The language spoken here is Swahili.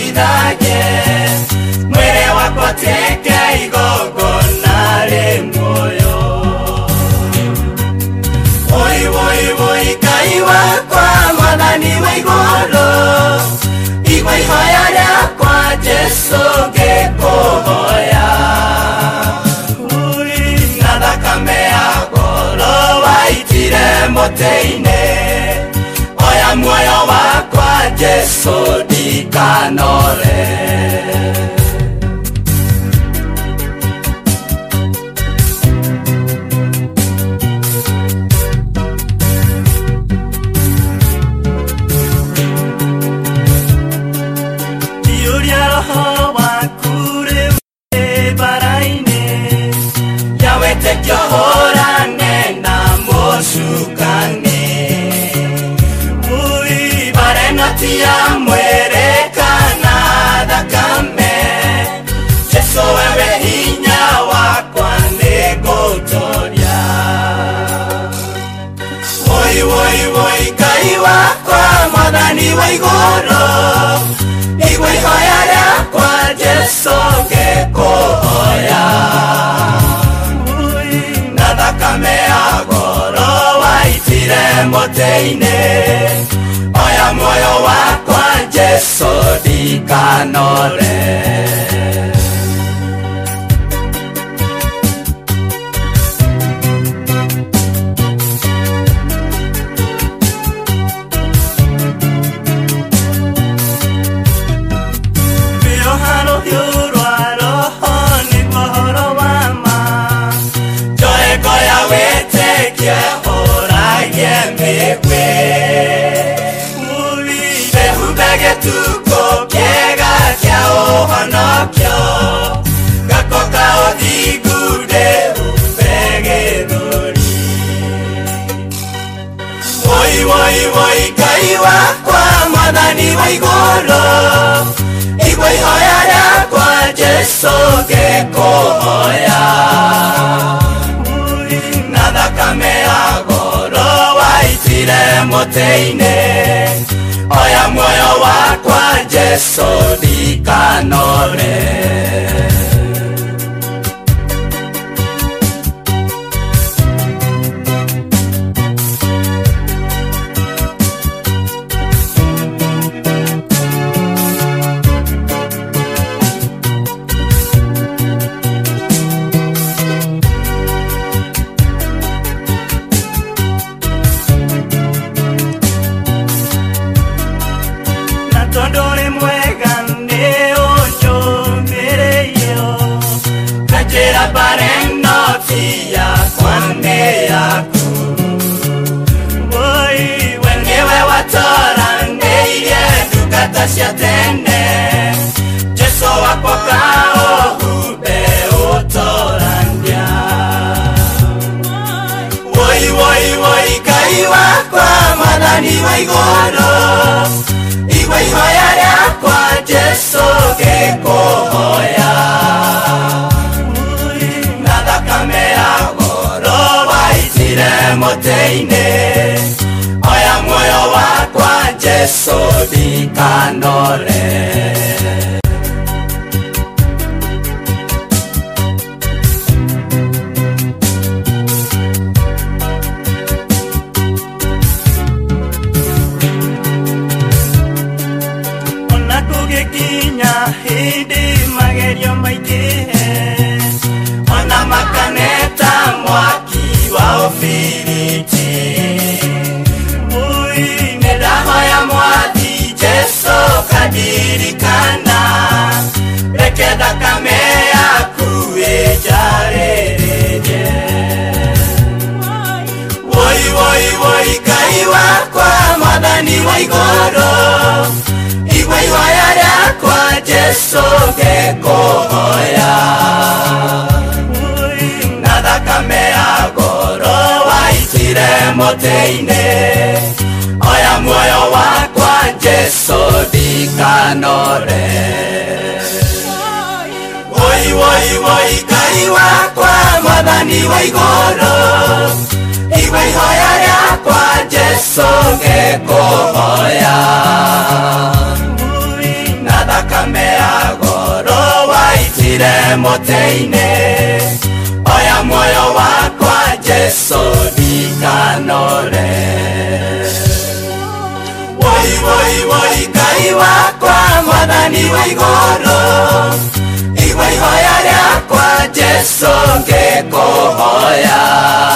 wĩthagie mwĩrĩ wakwa teke igongona rĩ muoyo. Woi woi woi Ngai wakwa Mwathani wa igũrũ, igua ihoya rĩakwa Jesu ngĩkũhoya. Na thakame ya goro waitire mũtĩ-inĩ, oya muoyo wakwa Jesu ndikanore. Johorane na mosukane ui barenati ya mwere kana thakame Jesu wewe hinya wakwa nĩngũtũũria. Woi woi woi Ngai wakwa Mwathani wa igũrũ, igua ihoya rĩakwa Jesu ngĩkũhoya. Thakame ya goro waitire mũtĩ-inĩ, oya muoyo wakwa Jesu ndikanore. Tuko kiega kia ũhonokio, gakoka ũthingude ubege thũri. Woi woi woi Ngai wakwa Mwathani wa igũrũ, igua ihoya rĩakwa Jesu ngĩkũhoya. Na thakame ya goro waitire mũtĩ-inĩ, oya muoyo wakwa Jesu ndikanore. Tondore mwega nĩ ũnjũmĩrĩirio, kanjĩra bareno yakwa nĩ yaku. Woi we nĩwe watoranĩirie ndungata cia tene, Jesu wakwa kaũhumbe ũtorania. Woi woi woi Ngai wakwa Mwathani wa igũrũ, igua ihoya rĩakwa Jesu ngĩkũhoya. Na thakame ya goro waitire mũtĩ-inĩ, oya muoyo wakwa Jesu ndikanore. Hindi magerio maingĩ, ona makaneta mwaki wa ũbiriti. Ui nĩndahoya Mwathi Jesu kandirikana, reke thakame yaku ĩnjarĩrĩrie. Woi woi woi Ngai wakwa Mwathani wa igũrũ, igua ihoya rĩakwa Jesu ngĩkũhoya. Na thakame ya goro waitire mũtĩ-inĩ, oya muoyo wakwa Jesu ndikanore. Woi woi woi Ngai wakwa Mwathani wa igũrũ, igua ihoya rĩakwa Jesu ngĩkũhoya. Na thakame waitire moteine oya moyo wakwa Jesu ndikanore woi woi woi Ngai wakwa mwathani wa iguru igwa ihoya riakwa Jesu ngikuhoya